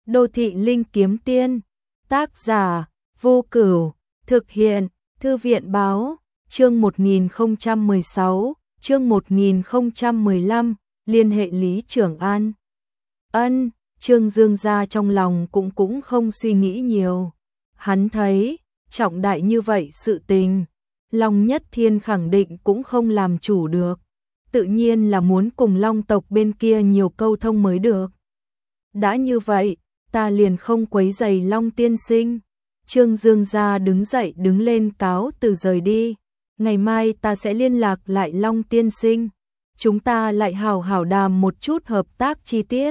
Đô thị linh kiếm tiên, tác giả, Vô Cửu, thực hiện, Thư viện báo, chương 1016, chương 1015, liên hệ Lý Trường An. Trương Dương gia trong lòng cũng không suy nghĩ nhiều. Hắn thấy, trọng đại như vậy sự tình, Long Nhất Thiên khẳng định cũng không làm chủ được. Tự nhiên là muốn cùng Long tộc bên kia nhiều câu thông mới được. Đã như vậy, ta liền không quấy rầy Long tiên sinh. Trương Dương gia đứng dậy đứng lên cáo từ rời đi. Ngày mai ta sẽ liên lạc lại Long tiên sinh. Chúng ta lại hảo hảo đàm một chút hợp tác chi tiết.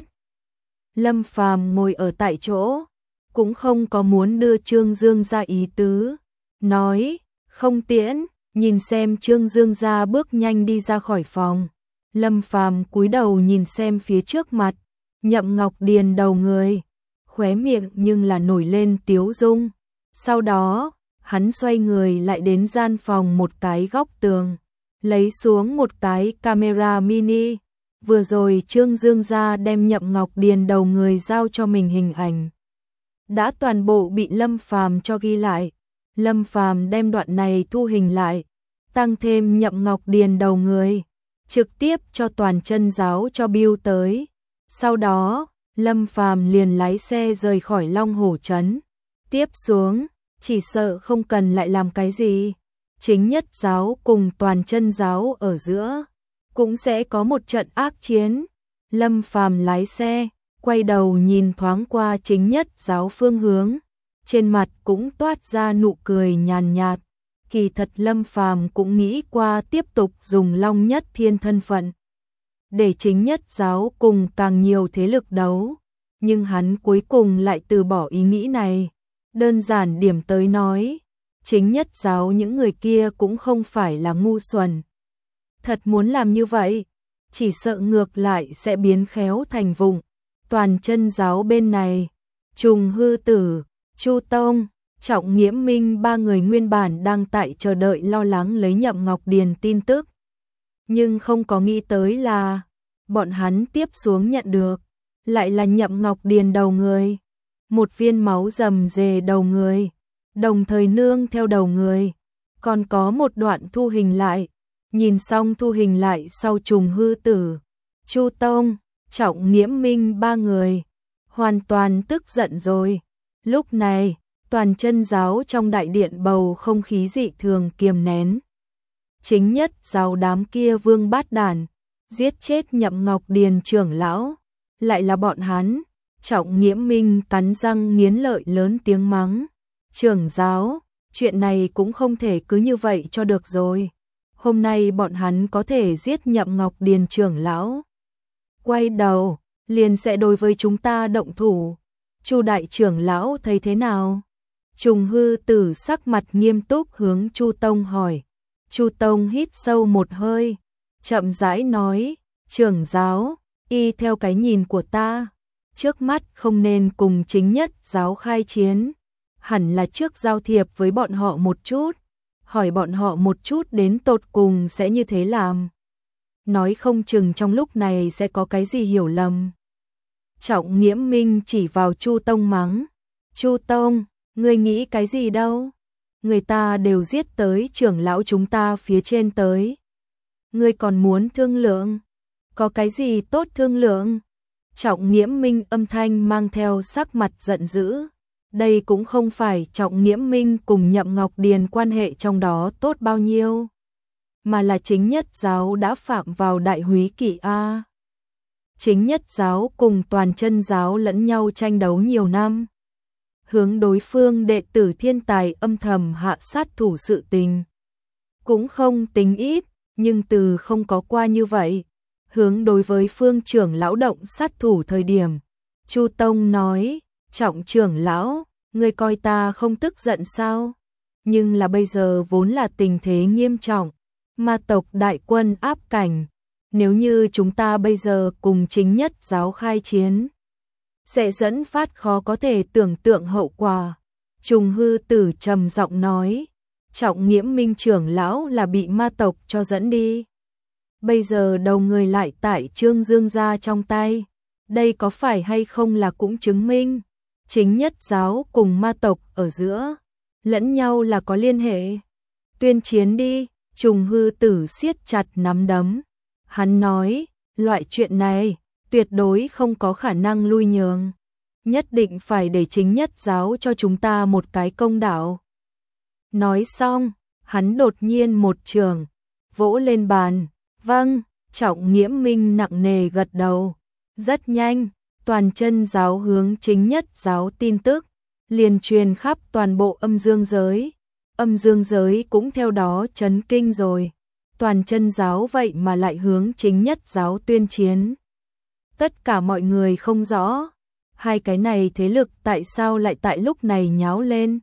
Lâm Phàm ngồi ở tại chỗ, cũng không có muốn đưa Trương Dương gia ý tứ. Nói, không tiễn, nhìn xem Trương Dương gia bước nhanh đi ra khỏi phòng. Lâm Phàm cúi đầu nhìn xem phía trước mặt, Nhậm Ngọc Điền đầu người, khóe miệng nhưng là nổi lên tiếu dung. Sau đó, hắn xoay người lại đến gian phòng một cái góc tường, lấy xuống một cái camera mini. Vừa rồi Trương Dương gia đem Nhậm Ngọc Điền đầu người giao cho mình hình ảnh, đã toàn bộ bị Lâm Phàm cho ghi lại. Lâm Phàm đem đoạn này thu hình lại, tăng thêm Nhậm Ngọc Điền đầu người, trực tiếp cho toàn chân giáo cho bill tới. Sau đó, Lâm Phàm liền lái xe rời khỏi Long Hổ Trấn. Tiếp xuống, chỉ sợ không cần lại làm cái gì. Chính nhất giáo cùng toàn chân giáo ở giữa, cũng sẽ có một trận ác chiến. Lâm Phàm lái xe, quay đầu nhìn thoáng qua chính nhất giáo phương hướng. Trên mặt cũng toát ra nụ cười nhàn nhạt. Kỳ thật Lâm Phàm cũng nghĩ qua tiếp tục dùng Long Nhất Thiên thân phận để chính nhất giáo cùng càng nhiều thế lực đấu, nhưng hắn cuối cùng lại từ bỏ ý nghĩ này. Đơn giản điểm tới nói, chính nhất giáo những người kia cũng không phải là ngu xuẩn. Thật muốn làm như vậy, chỉ sợ ngược lại sẽ biến khéo thành vụng. Toàn chân giáo bên này, Trùng Hư Tử, Chu Tông, Trọng Nghiễm Minh ba người nguyên bản đang tại chờ đợi lo lắng lấy Nhậm Ngọc Điền tin tức. Nhưng không có nghĩ tới là, bọn hắn tiếp xuống nhận được, lại là Nhậm Ngọc Điền đầu người. Một viên máu rầm rề đầu người, đồng thời nương theo đầu người. Còn có một đoạn thu hình lại, nhìn xong thu hình lại sau Trùng Hư Tử, Chu Tông, Trọng Nghiễm Minh ba người, hoàn toàn tức giận rồi. Lúc này, toàn chân giáo trong đại điện bầu không khí dị thường kiềm nén. Chính nhất giáo đám kia vương bát đàn, giết chết Nhậm Ngọc Điền trưởng lão, lại là bọn hắn. Trọng Nghiễm Minh cắn răng nghiến lợi lớn tiếng mắng. Trưởng giáo, chuyện này cũng không thể cứ như vậy cho được rồi. Hôm nay bọn hắn có thể giết Nhậm Ngọc Điền trưởng lão, quay đầu, liền sẽ đối với chúng ta động thủ. Chu đại trưởng lão thấy thế nào? Trùng Hư Tử sắc mặt nghiêm túc hướng Chu Tông hỏi. Chu Tông hít sâu một hơi, chậm rãi nói, trưởng giáo, y theo cái nhìn của ta, trước mắt không nên cùng chính nhất giáo khai chiến, hẳn là trước giao thiệp với bọn họ một chút, hỏi bọn họ một chút đến tột cùng sẽ như thế làm. Nói không chừng trong lúc này sẽ có cái gì hiểu lầm. Trọng Nghiễm Minh chỉ vào Chu Tông mắng. Chu Tông, ngươi nghĩ cái gì đâu? Người ta đều giết tới trưởng lão chúng ta phía trên tới. Ngươi còn muốn thương lượng? Có cái gì tốt thương lượng? Trọng Nghiễm Minh âm thanh mang theo sắc mặt giận dữ. Đây cũng không phải Trọng Nghiễm Minh cùng Nhậm Ngọc Điền quan hệ trong đó tốt bao nhiêu, mà là chính nhất giáo đã phạm vào đại húy kỵ a. Chính nhất giáo cùng toàn chân giáo lẫn nhau tranh đấu nhiều năm, hướng đối phương đệ tử thiên tài âm thầm hạ sát thủ sự tình cũng không tính ít, nhưng từ không có qua như vậy, hướng đối với phương trưởng lão động sát thủ thời điểm. Chu Tông nói, Trọng trưởng lão, ngươi coi ta không tức giận sao? Nhưng là bây giờ vốn là tình thế nghiêm trọng, ma tộc đại quân áp cảnh, nếu như chúng ta bây giờ cùng chính nhất giáo khai chiến, sẽ dẫn phát khó có thể tưởng tượng hậu quả. Trùng Hư Tử trầm giọng nói, Trọng Nghiễm Minh trưởng lão là bị ma tộc cho dẫn đi. Bây giờ đầu người lại tại Trương Dương gia trong tay, đây có phải hay không là cũng chứng minh chính nhất giáo cùng ma tộc ở giữa, lẫn nhau là có liên hệ. Tuyên chiến đi, Trùng Hư Tử siết chặt nắm đấm. Hắn nói, loại chuyện này, tuyệt đối không có khả năng lui nhường. Nhất định phải để chính nhất giáo cho chúng ta một cái công đạo. Nói xong, hắn đột nhiên một trường, vỗ lên bàn. Vâng, Trọng Nghiễm Minh nặng nề gật đầu. Rất nhanh, toàn chân giáo hướng chính nhất giáo tin tức, liền truyền khắp toàn bộ âm dương giới. Âm dương giới cũng theo đó chấn kinh rồi. Toàn chân giáo vậy mà lại hướng chính nhất giáo tuyên chiến. Tất cả mọi người không rõ, hai cái này thế lực tại sao lại tại lúc này nháo lên.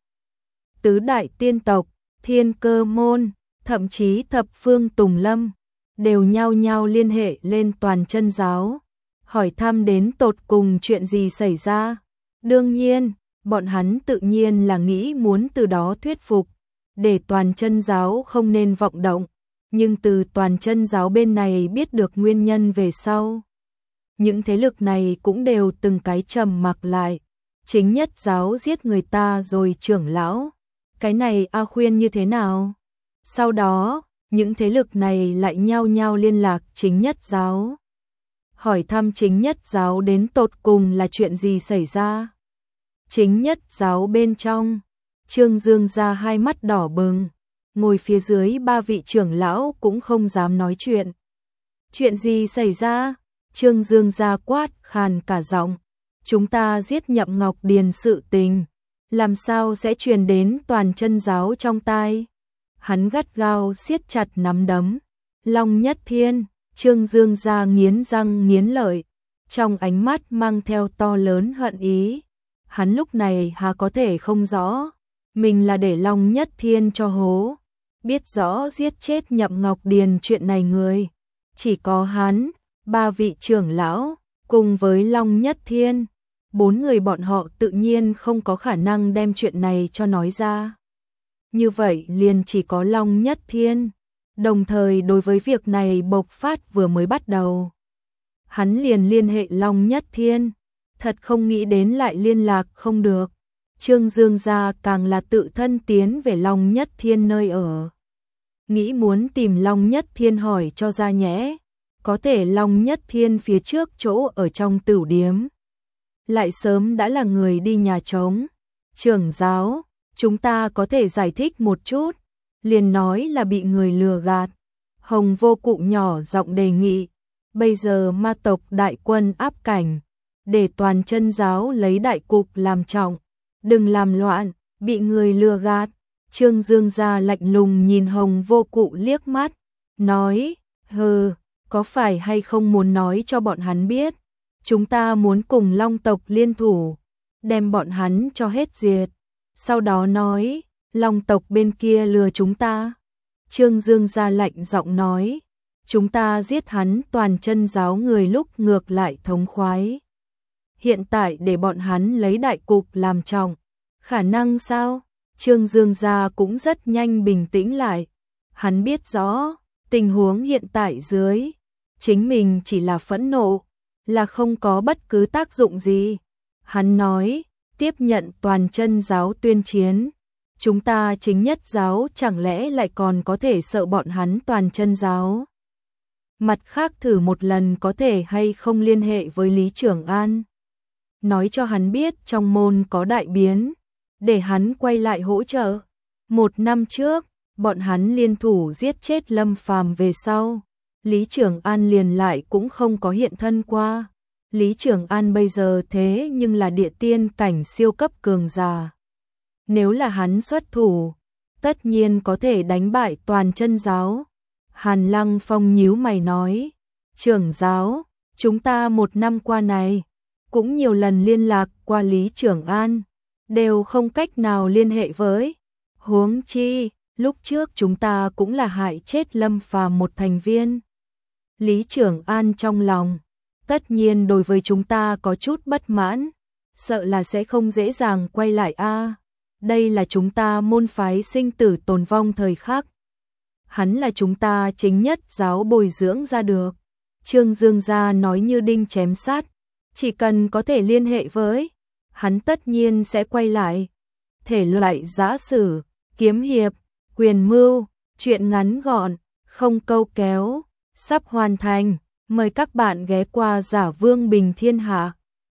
Tứ đại tiên tộc, Thiên Cơ môn, thậm chí thập phương Tùng Lâm, đều nhao nhao liên hệ lên toàn chân giáo, hỏi thăm đến tột cùng chuyện gì xảy ra. Đương nhiên, bọn hắn tự nhiên là nghĩ muốn từ đó thuyết phục, để toàn chân giáo không nên vọng động, nhưng từ toàn chân giáo bên này biết được nguyên nhân về sau. Những thế lực này cũng đều từng cái trầm mặc lại. Chính nhất giáo giết người ta rồi trưởng lão, cái này A khuyên như thế nào? Sau đó, những thế lực này lại nhao nhao liên lạc chính nhất giáo, hỏi thăm chính nhất giáo đến tột cùng là chuyện gì xảy ra. Chính nhất giáo bên trong, Trương Dương ra hai mắt đỏ bừng, ngồi phía dưới ba vị trưởng lão cũng không dám nói chuyện. Chuyện gì xảy ra? Trương Dương ra quát khàn cả giọng. Chúng ta giết Nhậm Ngọc Điền sự tình, làm sao sẽ truyền đến toàn chân giáo trong tai? Hắn gắt gao siết chặt nắm đấm. Long Nhất Thiên, Trương Dương ra nghiến răng nghiến lợi, trong ánh mắt mang theo to lớn hận ý. Hắn lúc này há có thể không rõ, mình là để Long Nhất Thiên cho hố. Biết rõ giết chết Nhậm Ngọc Điền chuyện này người, chỉ có hắn, ba vị trưởng lão, cùng với Long Nhất Thiên. Bốn người bọn họ tự nhiên không có khả năng đem chuyện này cho nói ra. Như vậy liền chỉ có Long Nhất Thiên. Đồng thời đối với việc này bộc phát vừa mới bắt đầu, hắn liền liên hệ Long Nhất Thiên. Thật không nghĩ đến lại liên lạc không được. Trương Dương gia càng là tự thân tiến về Long Nhất Thiên nơi ở, nghĩ muốn tìm Long Nhất Thiên hỏi cho ra nhẽ. Có thể Long Nhất Thiên phía trước chỗ ở trong tửu điếm lại sớm đã là người đi nhà trống. Trưởng giáo, chúng ta có thể giải thích một chút. Liền nói là bị người lừa gạt. Hồng Vô Cụ nhỏ giọng đề nghị. Bây giờ ma tộc đại quân áp cảnh, để toàn chân giáo lấy đại cục làm trọng, đừng làm loạn, bị người lừa gạt. Trương Dương gia lạnh lùng nhìn Hồng Vô Cụ liếc mắt, nói, hừ, có phải hay không muốn nói cho bọn hắn biết, chúng ta muốn cùng Long tộc liên thủ, đem bọn hắn cho hết diệt. Sau đó nói, Long tộc bên kia lừa chúng ta. Trương Dương gia lạnh giọng nói, chúng ta giết hắn toàn chân giáo người lúc ngược lại thống khoái. Hiện tại để bọn hắn lấy đại cục làm trọng, khả năng sao? Trương Dương gia cũng rất nhanh bình tĩnh lại. Hắn biết rõ, tình huống hiện tại dưới, chính mình chỉ là phẫn nộ, là không có bất cứ tác dụng gì. Hắn nói, tiếp nhận toàn chân giáo tuyên chiến. Chúng ta chính nhất giáo chẳng lẽ lại còn có thể sợ bọn hắn toàn chân giáo? Mặt khác thử một lần có thể hay không liên hệ với Lý Trưởng An, nói cho hắn biết trong môn có đại biến, để hắn quay lại hỗ trợ. 1 năm trước, bọn hắn liên thủ giết chết Lâm Phàm về sau, Lý Trưởng An liền lại cũng không có hiện thân qua. Lý Trưởng An bây giờ thế nhưng là địa tiên cảnh siêu cấp cường giả. Nếu là hắn xuất thủ, tất nhiên có thể đánh bại toàn chân giáo. Hàn Lăng Phong nhíu mày nói, trưởng giáo, chúng ta 1 năm qua này, cũng nhiều lần liên lạc qua Lý Trưởng An, đều không cách nào liên hệ với. Huống chi, lúc trước chúng ta cũng là hại chết Lâm Phàm một thành viên. Lý Trưởng An trong lòng, tất nhiên đối với chúng ta có chút bất mãn, sợ là sẽ không dễ dàng quay lại a. Đây là chúng ta môn phái sinh tử tồn vong thời khắc. Hắn là chúng ta chính nhất giáo bồi dưỡng ra được. Trương Dương gia nói như đinh chém sát, chỉ cần có thể liên hệ với, hắn tất nhiên sẽ quay lại. Thể loại giã sử, kiếm hiệp, quyền mưu, truyện ngắn gọn, không câu kéo, sắp hoàn thành. Mời các bạn ghé qua Giả Vương Bình Thiên Hạ.